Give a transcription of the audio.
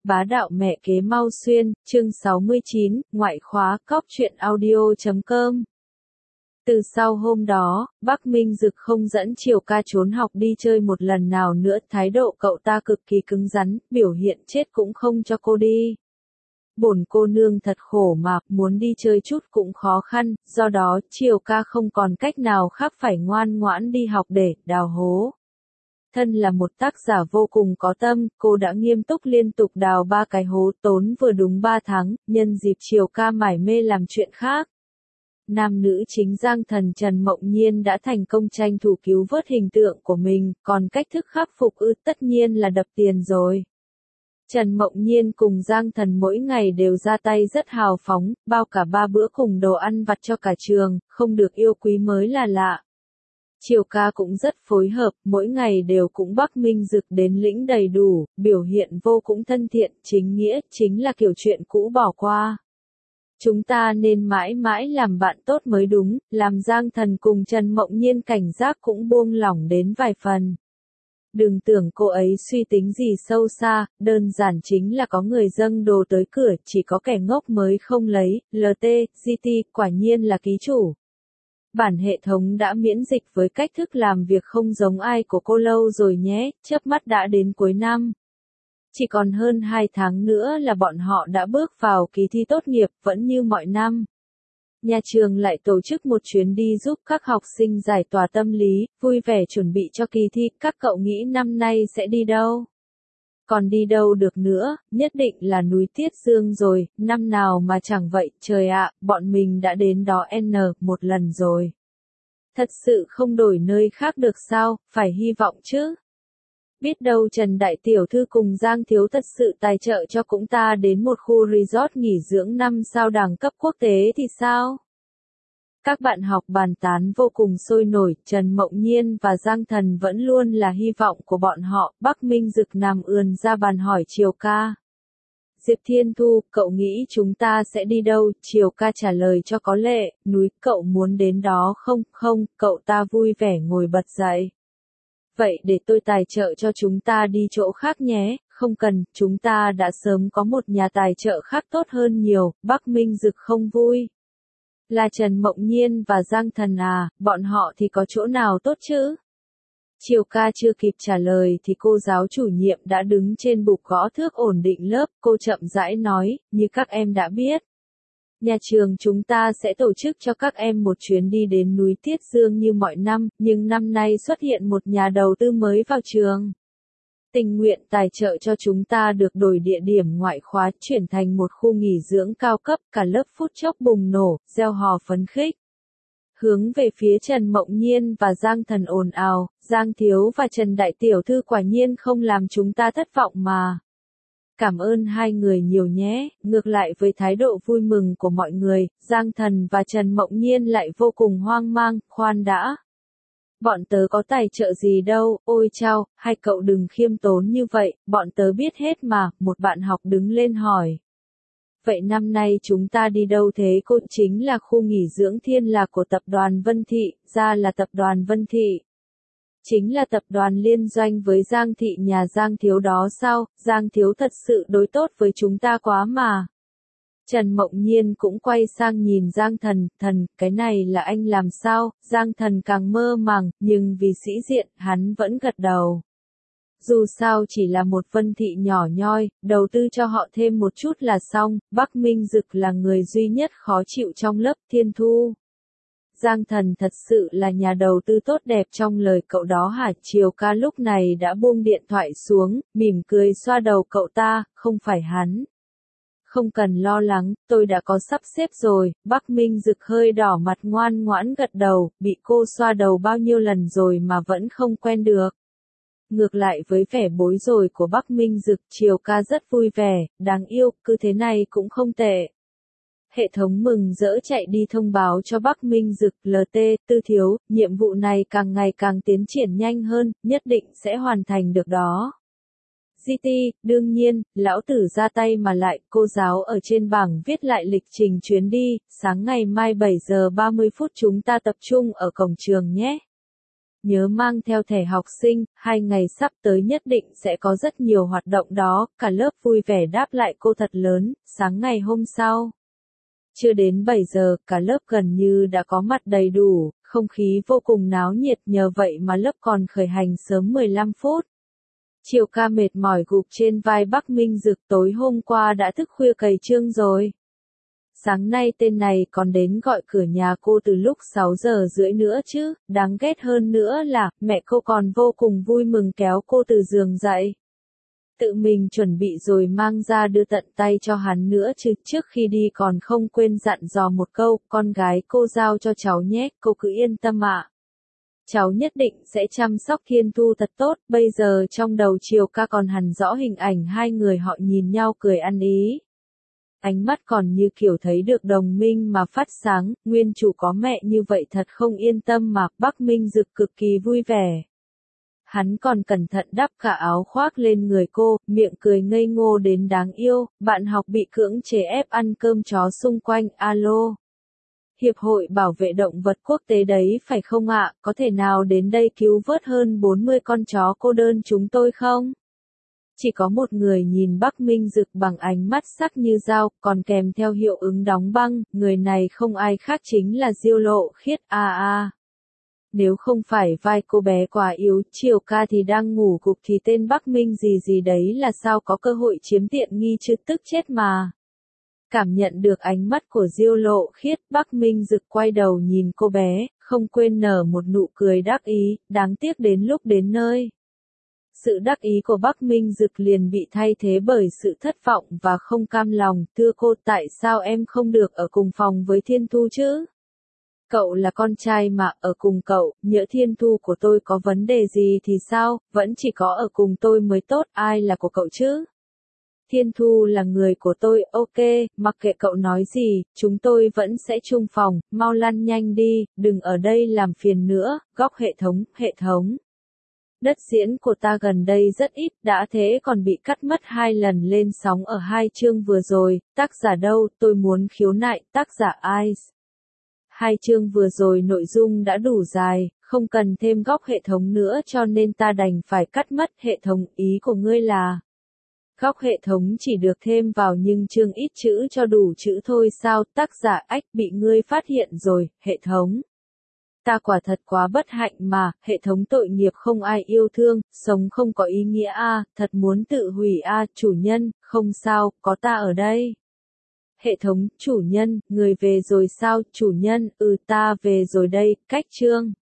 Bá đạo mẹ kế mau xuyên, chương 69, ngoại khóa, cóc truyện audio.com. Từ sau hôm đó, Bắc Minh Dực không dẫn Triều Ca trốn học đi chơi một lần nào nữa, thái độ cậu ta cực kỳ cứng rắn, biểu hiện chết cũng không cho cô đi. Bổn cô nương thật khổ mà, muốn đi chơi chút cũng khó khăn, do đó Triều Ca không còn cách nào khác phải ngoan ngoãn đi học để đào hố. Thân là một tác giả vô cùng có tâm, cô đã nghiêm túc liên tục đào 3 cái hố, tốn vừa đúng 3 tháng, nhân dịp Triều Ca mải mê làm chuyện khác. Nam nữ chính Giang Thần Trần Mộng Nhiên đã thành công tranh thủ cứu vớt hình tượng của mình, còn cách thức khắc phục tất nhiên là đập tiền rồi. Trần Mộng Nhiên cùng Giang Thần mỗi ngày đều ra tay rất hào phóng, bao cả 3 bữa cùng đồ ăn vặt cho cả trường, không được yêu quý mới là lạ. Triều Ca cũng rất phối hợp, mỗi ngày đều cũng Bắc Minh Dực đến lĩnh đầy đủ, biểu hiện vô cùng thân thiện, chính nghĩa, chính là kiểu chuyện cũ bỏ qua. Chúng ta nên mãi mãi làm bạn tốt mới đúng, làm Giang Thần cùng Trần Mộng Nhiên cảnh giác cũng buông lỏng đến vài phần. Đừng tưởng cô ấy suy tính gì sâu xa, đơn giản chính là có người dâng đồ tới cửa, chỉ có kẻ ngốc mới không lấy, LT, GT, quả nhiên là ký chủ. Bản hệ thống đã miễn dịch với cách thức làm việc không giống ai của cô lâu rồi nhé, chớp mắt đã đến cuối năm. Chỉ còn hơn 2 tháng nữa là bọn họ đã bước vào kỳ thi tốt nghiệp, vẫn như mọi năm. Nhà trường lại tổ chức một chuyến đi giúp các học sinh giải tỏa tâm lý, vui vẻ chuẩn bị cho kỳ thi, các cậu nghĩ năm nay sẽ đi đâu? Còn đi đâu được nữa, nhất định là núi Tiết Dương rồi, năm nào mà chẳng vậy, trời ạ, bọn mình đã đến đó một lần rồi. Thật sự không đổi nơi khác được sao, phải hy vọng chứ. Biết đâu Trần Đại Tiểu Thư cùng Giang Thiếu thật sự tài trợ cho chúng ta đến một khu resort nghỉ dưỡng 5 sao đẳng cấp quốc tế thì sao? Các bạn học bàn tán vô cùng sôi nổi, Trần Mộng Nhiên và Giang Thần vẫn luôn là hy vọng của bọn họ, Bắc Minh Dực nằm ườn ra bàn hỏi Triều Ca. Diệp Thiên Thu, cậu nghĩ chúng ta sẽ đi đâu? Triều Ca trả lời cho có lệ, núi, cậu muốn đến đó không? Không, cậu ta vui vẻ ngồi bật dậy. Vậy để tôi tài trợ cho chúng ta đi chỗ khác nhé, không cần, chúng ta đã sớm có một nhà tài trợ khác tốt hơn nhiều, Bắc Minh Dực không vui. Là Trần Mộng Nhiên và Giang Thần à, bọn họ thì có chỗ nào tốt chứ? Triều Ca chưa kịp trả lời thì cô giáo chủ nhiệm đã đứng trên bục gõ thước ổn định lớp, cô chậm rãi nói, như các em đã biết. Nhà trường chúng ta sẽ tổ chức cho các em một chuyến đi đến núi Tiết Dương như mọi năm, nhưng năm nay xuất hiện một nhà đầu tư mới vào trường. Tình nguyện tài trợ cho chúng ta được đổi địa điểm ngoại khóa chuyển thành một khu nghỉ dưỡng cao cấp, cả lớp phút chốc bùng nổ, reo hò phấn khích. Hướng về phía Trần Mộng Nhiên và Giang Thần ồn ào, Giang Thiếu và Trần Đại Tiểu Thư quả nhiên không làm chúng ta thất vọng mà. Cảm ơn hai người nhiều nhé, ngược lại với thái độ vui mừng của mọi người, Giang Thần và Trần Mộng Nhiên lại vô cùng hoang mang, khoan đã. Bọn tớ có tài trợ gì đâu, ôi chao, hai cậu đừng khiêm tốn như vậy, bọn tớ biết hết mà, một bạn học đứng lên hỏi. Vậy năm nay chúng ta đi đâu thế? Cô chính là khu nghỉ dưỡng Thiên Lạc của tập đoàn Vân Thị, ra là tập đoàn Vân Thị. Chính là tập đoàn liên doanh với Giang Thị nhà Giang Thiếu đó sao, Giang Thiếu thật sự đối tốt với chúng ta quá mà. Trần Mộng Nhiên cũng quay sang nhìn Giang Thần, cái này là anh làm sao? Giang Thần càng mơ màng, nhưng vì sĩ diện, hắn vẫn gật đầu. Dù sao chỉ là một Vân Thị nhỏ nhoi, đầu tư cho họ thêm một chút là xong, Bắc Minh Dực là người duy nhất khó chịu trong lớp Thiên Thu. Giang Thần thật sự là nhà đầu tư tốt đẹp trong lời cậu đó hả? Triều Ca lúc này đã buông điện thoại xuống, mỉm cười xoa đầu cậu ta, không phải hắn. Không cần lo lắng, tôi đã có sắp xếp rồi, Bắc Minh Dực hơi đỏ mặt ngoan ngoãn gật đầu, bị cô xoa đầu bao nhiêu lần rồi mà vẫn không quen được. Ngược lại với vẻ bối rối của Bắc Minh Dực, Triều Ca rất vui vẻ, đáng yêu, cứ thế này cũng không tệ. Hệ thống mừng rỡ chạy đi thông báo cho Bắc Minh Dực, LT, Tư Thiếu, nhiệm vụ này càng ngày càng tiến triển nhanh hơn, nhất định sẽ hoàn thành được đó. GT, đương nhiên, lão tử ra tay mà lại, cô giáo ở trên bảng viết lại lịch trình chuyến đi, sáng ngày mai 7 giờ 30 phút chúng ta tập trung ở cổng trường nhé. Nhớ mang theo thẻ học sinh, 2 ngày sắp tới nhất định sẽ có rất nhiều hoạt động đó, cả lớp vui vẻ đáp lại cô thật lớn. Sáng ngày hôm sau, chưa đến 7 giờ, cả lớp gần như đã có mặt đầy đủ, không khí vô cùng náo nhiệt, nhờ vậy mà lớp còn khởi hành sớm 15 phút. Chiều ca mệt mỏi gục trên vai Bắc Minh Dực, tối hôm qua đã thức khuya cày chương rồi. Sáng nay tên này còn đến gọi cửa nhà cô từ lúc 6 giờ rưỡi nữa chứ, đáng ghét hơn nữa là, mẹ cô còn vô cùng vui mừng kéo cô từ giường dậy. Tự mình chuẩn bị rồi mang ra đưa tận tay cho hắn nữa chứ, trước khi đi còn không quên dặn dò một câu, con gái cô giao cho cháu nhé, cô cứ yên tâm ạ. Cháu nhất định sẽ chăm sóc Thiên Thu thật tốt. Bây giờ trong đầu Triều Ca còn hằn rõ hình ảnh hai người họ nhìn nhau cười ăn ý. Ánh mắt còn như kiểu thấy được đồng minh mà phát sáng, nguyên chủ có mẹ như vậy thật không yên tâm mà. Bắc Minh Dực cực kỳ vui vẻ. Hắn còn cẩn thận đắp cả áo khoác lên người cô, miệng cười ngây ngô đến đáng yêu. Bạn học bị cưỡng chế ép ăn cơm chó xung quanh, alo. Hiệp hội bảo vệ động vật quốc tế đấy phải không ạ, có thể nào đến đây cứu vớt hơn 40 con chó cô đơn chúng tôi không? Chỉ có một người nhìn Bắc Minh Dực bằng ánh mắt sắc như dao, còn kèm theo hiệu ứng đóng băng, người này không ai khác chính là Diêu Lộ Khiết. Nếu không phải vai cô bé quá yếu, Triều Ca thì đang ngủ gục thì tên Bắc Minh gì đấy là sao có cơ hội chiếm tiện nghi chứ, tức chết mà. Cảm nhận được ánh mắt của Diêu Lộ Khiết, Bắc Minh Dực quay đầu nhìn cô bé, không quên nở một nụ cười đắc ý, đáng tiếc đến lúc đến nơi. Sự đắc ý của Bắc Minh Dực liền bị thay thế bởi sự thất vọng và không cam lòng, thưa cô, tại sao em không được ở cùng phòng với Thiên Thu chứ? Cậu là con trai mà, ở cùng cậu, nhỡ Thiên Thu của tôi có vấn đề gì thì sao, vẫn chỉ có ở cùng tôi mới tốt, ai là của cậu chứ? Thiên Thu là người của tôi, ok, mặc kệ cậu nói gì, chúng tôi vẫn sẽ chung phòng, mau lăn nhanh đi, đừng ở đây làm phiền nữa. Góc hệ thống. Đất diễn của ta gần đây rất ít, đã thế còn bị cắt mất 2 lần lên sóng ở 2 chương vừa rồi. Tác giả đâu, tôi muốn khiếu nại, tác giả Ice. 2 chương vừa rồi nội dung đã đủ dài, không cần thêm góc hệ thống nữa cho nên ta đành phải cắt mất. Hệ thống, ý của ngươi là góc hệ thống chỉ được thêm vào nhưng chương ít chữ cho đủ chữ thôi sao? Tác giả Ách, bị ngươi phát hiện rồi, hệ thống. Ta quả thật quá bất hạnh mà, hệ thống tội nghiệp không ai yêu thương, sống không có ý nghĩa thật muốn tự hủy chủ nhân, không sao, có ta ở đây. Hệ thống, chủ nhân, người về rồi sao? Chủ nhân, ta về rồi đây, cách chương.